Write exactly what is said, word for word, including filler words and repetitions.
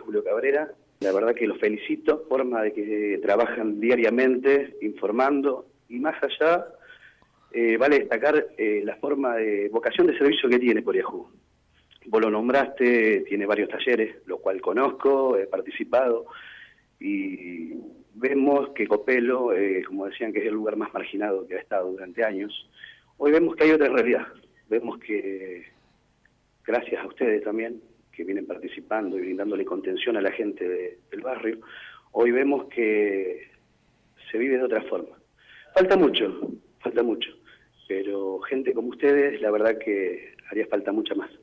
Julio Cabrera. La verdad que los felicito, forma de que trabajan diariamente informando y más allá, eh, vale destacar eh, la forma de vocación de servicio que tiene Poriajú. Vos lo nombraste, tiene varios talleres, los cuales conozco, he participado y vemos que Copelo, eh, como decían, que es el lugar más marginado que ha estado durante años. Hoy vemos que hay otra realidad, vemos que gracias a ustedes también, que vienen participando y brindándole contención a la gente de, del barrio, hoy vemos que se vive de otra forma. Falta mucho, falta mucho, pero gente como ustedes, la verdad que haría falta mucha más.